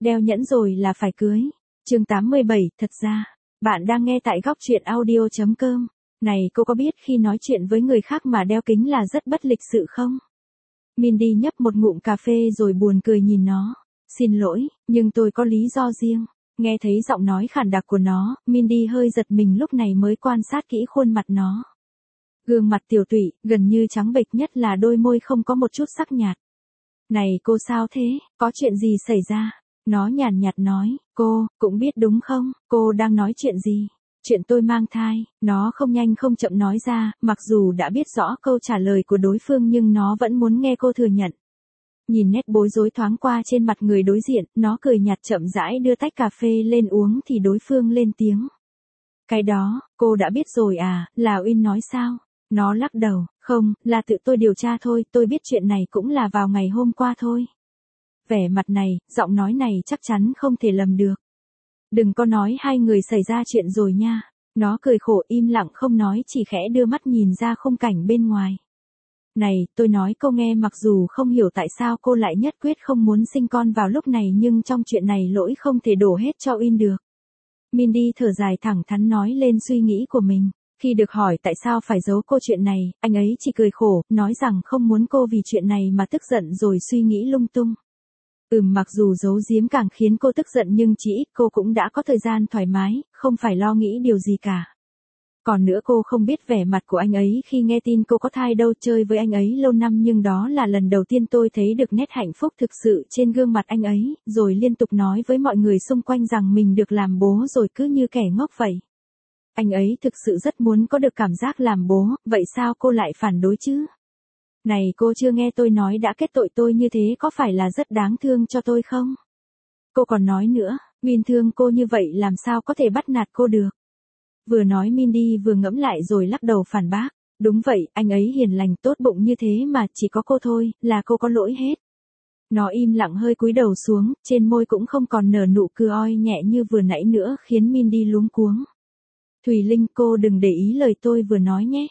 Đeo nhẫn rồi là phải cưới. Chương 87, thật ra, bạn đang nghe tại góc truyện audio.com. Này cô có biết khi nói chuyện với người khác mà đeo kính là rất bất lịch sự không? Mindy nhấp một ngụm cà phê rồi buồn cười nhìn nó. Xin lỗi, nhưng tôi có lý do riêng. Nghe thấy giọng nói khản đặc của nó, Mindy hơi giật mình lúc này mới quan sát kỹ khuôn mặt nó. Gương mặt tiều tụy, gần như trắng bệch nhất là đôi môi không có một chút sắc nhạt. Này cô sao thế, có chuyện gì xảy ra? Nó nhàn nhạt nói, cô, cũng biết đúng không, cô đang nói chuyện gì? Chuyện tôi mang thai, nó không nhanh không chậm nói ra, mặc dù đã biết rõ câu trả lời của đối phương nhưng nó vẫn muốn nghe cô thừa nhận. Nhìn nét bối rối thoáng qua trên mặt người đối diện, nó cười nhạt chậm rãi đưa tách cà phê lên uống thì đối phương lên tiếng. Cái đó, cô đã biết rồi à, là Uyên nói sao? Nó lắc đầu, không, là tự tôi điều tra thôi, tôi biết chuyện này cũng là vào ngày hôm qua thôi. Vẻ mặt này, giọng nói này chắc chắn không thể lầm được. Đừng có nói hai người xảy ra chuyện rồi nha. Nó cười khổ im lặng không nói chỉ khẽ đưa mắt nhìn ra khung cảnh bên ngoài. Này, tôi nói cô nghe mặc dù không hiểu tại sao cô lại nhất quyết không muốn sinh con vào lúc này nhưng trong chuyện này lỗi không thể đổ hết cho Uyên được. Mindy thở dài thẳng thắn nói lên suy nghĩ của mình. Khi được hỏi tại sao phải giấu cô chuyện này, anh ấy chỉ cười khổ, nói rằng không muốn cô vì chuyện này mà tức giận rồi suy nghĩ lung tung. Mặc dù giấu giếm càng khiến cô tức giận nhưng chỉ ít cô cũng đã có thời gian thoải mái, không phải lo nghĩ điều gì cả. Còn nữa cô không biết vẻ mặt của anh ấy khi nghe tin cô có thai đâu, chơi với anh ấy lâu năm nhưng đó là lần đầu tiên tôi thấy được nét hạnh phúc thực sự trên gương mặt anh ấy, rồi liên tục nói với mọi người xung quanh rằng mình được làm bố rồi cứ như kẻ ngốc vậy. Anh ấy thực sự rất muốn có được cảm giác làm bố, vậy sao cô lại phản đối chứ? Này cô chưa nghe tôi nói đã kết tội tôi như thế có phải là rất đáng thương cho tôi không? Cô còn nói nữa, Uyên thương cô như vậy làm sao có thể bắt nạt cô được? Vừa nói Mindy vừa ngẫm lại rồi lắc đầu phản bác. Đúng vậy, anh ấy hiền lành tốt bụng như thế mà chỉ có cô thôi, là cô có lỗi hết. Nó im lặng hơi cúi đầu xuống, trên môi cũng không còn nở nụ cười oi nhẹ như vừa nãy nữa khiến Mindy luống cuống. Thùy Linh cô đừng để ý lời tôi vừa nói nhé.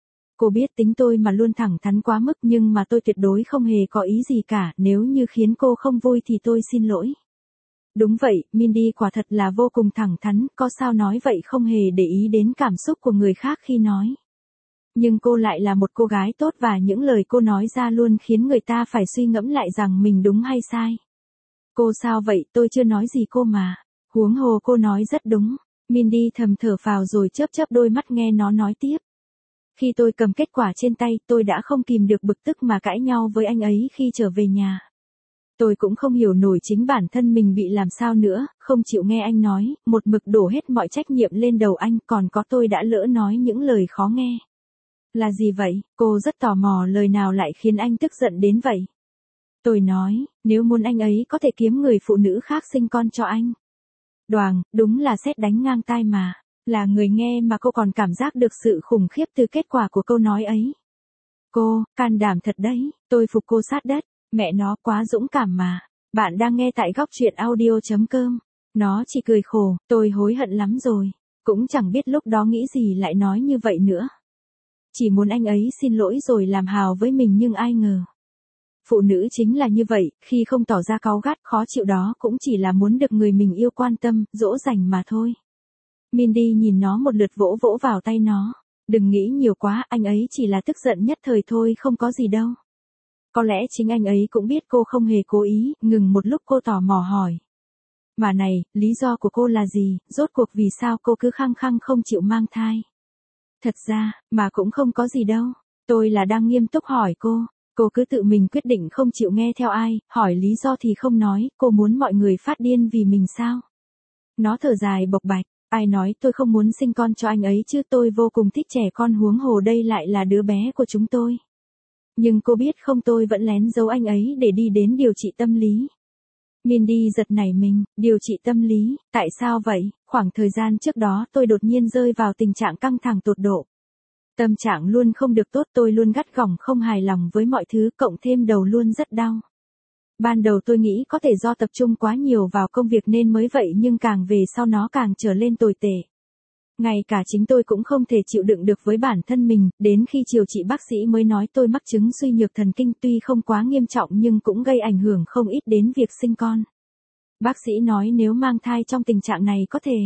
Cô biết tính tôi mà luôn thẳng thắn quá mức nhưng mà tôi tuyệt đối không hề có ý gì cả, nếu như khiến cô không vui thì tôi xin lỗi. Đúng vậy, Mindy quả thật là vô cùng thẳng thắn, có sao nói vậy không hề để ý đến cảm xúc của người khác khi nói. Nhưng cô lại là một cô gái tốt và những lời cô nói ra luôn khiến người ta phải suy ngẫm lại rằng mình đúng hay sai. Cô sao vậy, tôi chưa nói gì cô mà. Huống hồ cô nói rất đúng. Mindy thầm thở phào rồi chớp chớp đôi mắt nghe nó nói tiếp. Khi tôi cầm kết quả trên tay, tôi đã không kìm được bực tức mà cãi nhau với anh ấy khi trở về nhà. Tôi cũng không hiểu nổi chính bản thân mình bị làm sao nữa, không chịu nghe anh nói, một mực đổ hết mọi trách nhiệm lên đầu anh, còn có tôi đã lỡ nói những lời khó nghe. Là gì vậy? Cô rất tò mò lời nào lại khiến anh tức giận đến vậy. Tôi nói, nếu muốn anh ấy có thể kiếm người phụ nữ khác sinh con cho anh. Đoàng, đúng là sét đánh ngang tai mà. Là người nghe mà cô còn cảm giác được sự khủng khiếp từ kết quả của câu nói ấy. Cô, can đảm thật đấy, tôi phục cô sát đất, mẹ nó quá dũng cảm mà. Bạn đang nghe tại góc truyện audio.com. Nó chỉ cười khổ, tôi hối hận lắm rồi. Cũng chẳng biết lúc đó nghĩ gì lại nói như vậy nữa. Chỉ muốn anh ấy xin lỗi rồi làm hào với mình nhưng ai ngờ. Phụ nữ chính là như vậy, khi không tỏ ra cáu gắt khó chịu đó cũng chỉ là muốn được người mình yêu quan tâm, dỗ dành mà thôi. Mindy nhìn nó một lượt vỗ vỗ vào tay nó. Đừng nghĩ nhiều quá, anh ấy chỉ là tức giận nhất thời thôi không có gì đâu. Có lẽ chính anh ấy cũng biết cô không hề cố ý, ngừng một lúc cô tò mò hỏi. Mà này, lý do của cô là gì, rốt cuộc vì sao cô cứ khăng khăng không chịu mang thai? Thật ra, mà cũng không có gì đâu, tôi là đang nghiêm túc hỏi cô cứ tự mình quyết định không chịu nghe theo ai, hỏi lý do thì không nói, cô muốn mọi người phát điên vì mình sao? Nó thở dài bộc bạch. Ai nói tôi không muốn sinh con cho anh ấy chứ, tôi vô cùng thích trẻ con huống hồ đây lại là đứa bé của chúng tôi. Nhưng cô biết không, tôi vẫn lén giấu anh ấy để đi đến điều trị tâm lý. Mindy giật nảy mình, điều trị tâm lý, tại sao vậy? Khoảng thời gian trước đó tôi đột nhiên rơi vào tình trạng căng thẳng tột độ. Tâm trạng luôn không được tốt, tôi luôn gắt gỏng không hài lòng với mọi thứ, cộng thêm đầu luôn rất đau. Ban đầu tôi nghĩ có thể do tập trung quá nhiều vào công việc nên mới vậy nhưng càng về sau nó càng trở lên tồi tệ. Ngay cả chính tôi cũng không thể chịu đựng được với bản thân mình, đến khi chiều chị bác sĩ mới nói tôi mắc chứng suy nhược thần kinh tuy không quá nghiêm trọng nhưng cũng gây ảnh hưởng không ít đến việc sinh con. Bác sĩ nói nếu mang thai trong tình trạng này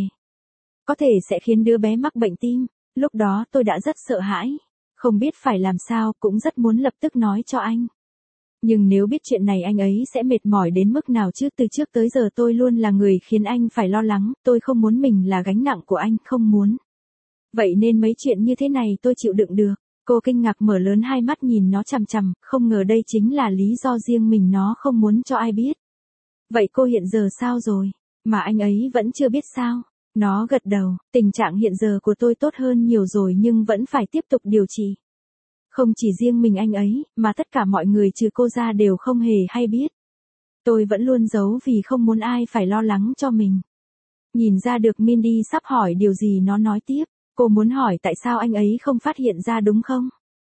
có thể sẽ khiến đứa bé mắc bệnh tim. Lúc đó tôi đã rất sợ hãi, không biết phải làm sao, cũng rất muốn lập tức nói cho anh. Nhưng nếu biết chuyện này anh ấy sẽ mệt mỏi đến mức nào chứ, từ trước tới giờ tôi luôn là người khiến anh phải lo lắng, tôi không muốn mình là gánh nặng của anh, không muốn. Vậy nên mấy chuyện như thế này tôi chịu đựng được. Cô kinh ngạc mở lớn hai mắt nhìn nó chằm chằm, không ngờ đây chính là lý do riêng mình nó không muốn cho ai biết. Vậy cô hiện giờ sao rồi? Mà anh ấy vẫn chưa biết sao? Nó gật đầu, tình trạng hiện giờ của tôi tốt hơn nhiều rồi nhưng vẫn phải tiếp tục điều trị. Không chỉ riêng mình anh ấy, mà tất cả mọi người trừ cô ra đều không hề hay biết. Tôi vẫn luôn giấu vì không muốn ai phải lo lắng cho mình. Nhìn ra được Mindy sắp hỏi điều gì, nó nói tiếp. Cô muốn hỏi tại sao anh ấy không phát hiện ra đúng không?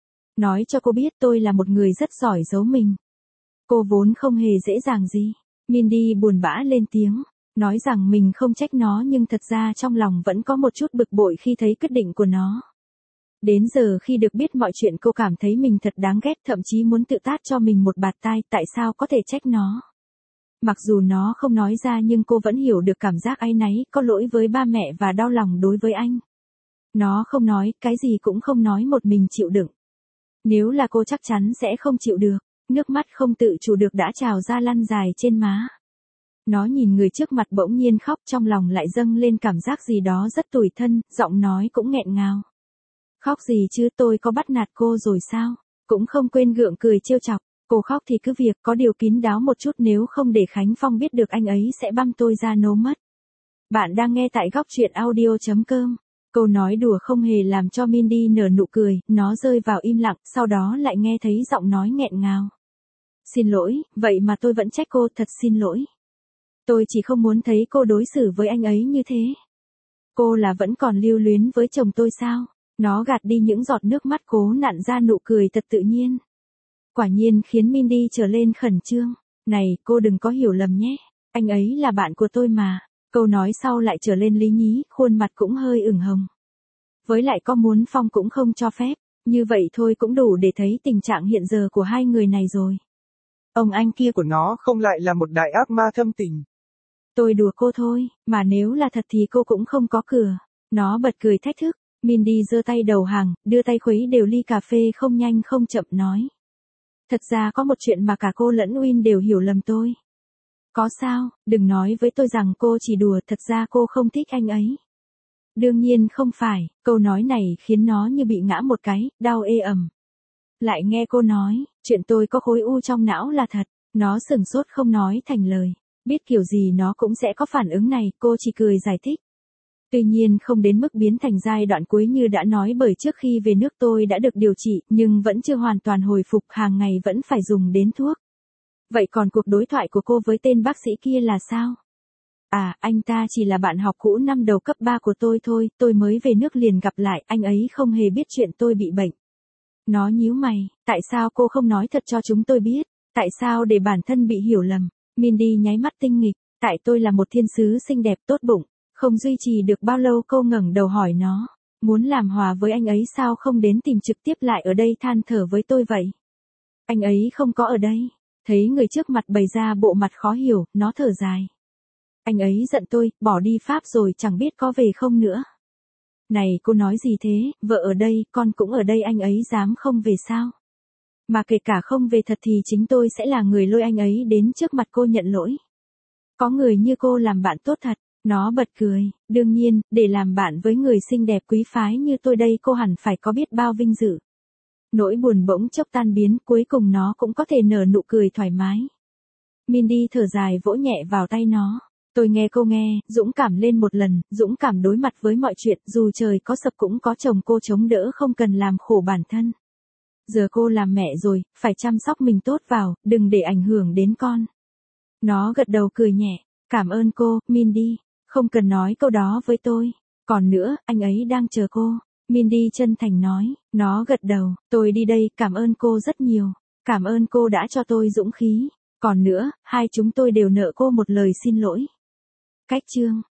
Nói cho cô biết tôi là một người rất giỏi giấu mình. Cô vốn không hề dễ dàng gì. Mindy buồn bã lên tiếng. Nói rằng mình không trách nó nhưng thật ra trong lòng vẫn có một chút bực bội khi thấy quyết định của nó. Đến giờ khi được biết mọi chuyện cô cảm thấy mình thật đáng ghét, thậm chí muốn tự tát cho mình một bạt tai, tại sao có thể trách nó. Mặc dù nó không nói ra nhưng cô vẫn hiểu được cảm giác áy náy, có lỗi với ba mẹ và đau lòng đối với anh. Nó không nói, cái gì cũng không nói, một mình chịu đựng. Nếu là cô chắc chắn sẽ không chịu được, nước mắt không tự chủ được đã trào ra lăn dài trên má. Nó nhìn người trước mặt bỗng nhiên khóc, trong lòng lại dâng lên cảm giác gì đó rất tủi thân, giọng nói cũng nghẹn ngào. Khóc gì chứ, tôi có bắt nạt cô rồi sao? Cũng không quên gượng cười trêu chọc. Cô khóc thì cứ việc, có điều kín đáo một chút, nếu không để Khánh Phong biết được anh ấy sẽ băm tôi ra nấu mất. Bạn đang nghe tại góc truyện audio.com. Câu nói đùa không hề làm cho Mindy nở nụ cười, nó rơi vào im lặng, sau đó lại nghe thấy giọng nói nghẹn ngào. Xin lỗi, vậy mà tôi vẫn trách cô, thật xin lỗi. Tôi chỉ không muốn thấy cô đối xử với anh ấy như thế. Cô là vẫn còn lưu luyến với chồng tôi sao? Nó gạt đi những giọt nước mắt, cố nặn ra nụ cười thật tự nhiên. Quả nhiên khiến Mindy trở lên khẩn trương. Này, cô đừng có hiểu lầm nhé. Anh ấy là bạn của tôi mà. Câu nói sau lại trở lên lý nhí, khuôn mặt cũng hơi ửng hồng. Với lại có muốn Phong cũng không cho phép. Như vậy thôi cũng đủ để thấy tình trạng hiện giờ của hai người này rồi. Ông anh kia của nó không lại là một đại ác ma thâm tình. Tôi đùa cô thôi, mà nếu là thật thì cô cũng không có cửa. Nó bật cười thách thức. Mindy giơ tay đầu hàng, đưa tay khuấy đều ly cà phê không nhanh không chậm nói. Thật ra có một chuyện mà cả cô lẫn Win đều hiểu lầm tôi. Có sao, đừng nói với tôi rằng cô chỉ đùa, thật ra cô không thích anh ấy. Đương nhiên không phải, câu nói này khiến nó như bị ngã một cái, đau ê ẩm. Lại nghe cô nói, chuyện tôi có khối u trong não là thật, nó sửng sốt không nói thành lời. Biết kiểu gì nó cũng sẽ có phản ứng này, cô chỉ cười giải thích. Tuy nhiên không đến mức biến thành giai đoạn cuối như đã nói, bởi trước khi về nước tôi đã được điều trị, nhưng vẫn chưa hoàn toàn hồi phục, hàng ngày vẫn phải dùng đến thuốc. Vậy còn cuộc đối thoại của cô với tên bác sĩ kia là sao? À, anh ta chỉ là bạn học cũ năm đầu cấp 3 của tôi thôi, tôi mới về nước liền gặp lại, anh ấy không hề biết chuyện tôi bị bệnh. Nó nhíu mày, tại sao cô không nói thật cho chúng tôi biết? Tại sao để bản thân bị hiểu lầm? Mindy nháy mắt tinh nghịch, tại tôi là một thiên sứ xinh đẹp tốt bụng. Không duy trì được bao lâu cô ngẩng đầu hỏi nó, muốn làm hòa với anh ấy sao không đến tìm trực tiếp lại ở đây than thở với tôi vậy? Anh ấy không có ở đây. Thấy người trước mặt bày ra bộ mặt khó hiểu, nó thở dài. Anh ấy giận tôi, bỏ đi Pháp rồi chẳng biết có về không nữa. Này cô nói gì thế, vợ ở đây, con cũng ở đây, anh ấy dám không về sao? Mà kể cả không về thật thì chính tôi sẽ là người lôi anh ấy đến trước mặt cô nhận lỗi. Có người như cô làm bạn tốt thật. Nó bật cười, đương nhiên, để làm bạn với người xinh đẹp quý phái như tôi đây cô hẳn phải có biết bao vinh dự. Nỗi buồn bỗng chốc tan biến, cuối cùng nó cũng có thể nở nụ cười thoải mái. Mindy thở dài vỗ nhẹ vào tay nó. Tôi nghe cô nghe, dũng cảm lên một lần, dũng cảm đối mặt với mọi chuyện, dù trời có sập cũng có chồng cô chống đỡ, không cần làm khổ bản thân. Giờ cô làm mẹ rồi, phải chăm sóc mình tốt vào, đừng để ảnh hưởng đến con. Nó gật đầu cười nhẹ, cảm ơn cô, Mindy. Không cần nói câu đó với tôi. Còn nữa, anh ấy đang chờ cô. Mindy chân thành nói. Nó gật đầu, tôi đi đây, cảm ơn cô rất nhiều. Cảm ơn cô đã cho tôi dũng khí. Còn nữa, hai chúng tôi đều nợ cô một lời xin lỗi. Cách chương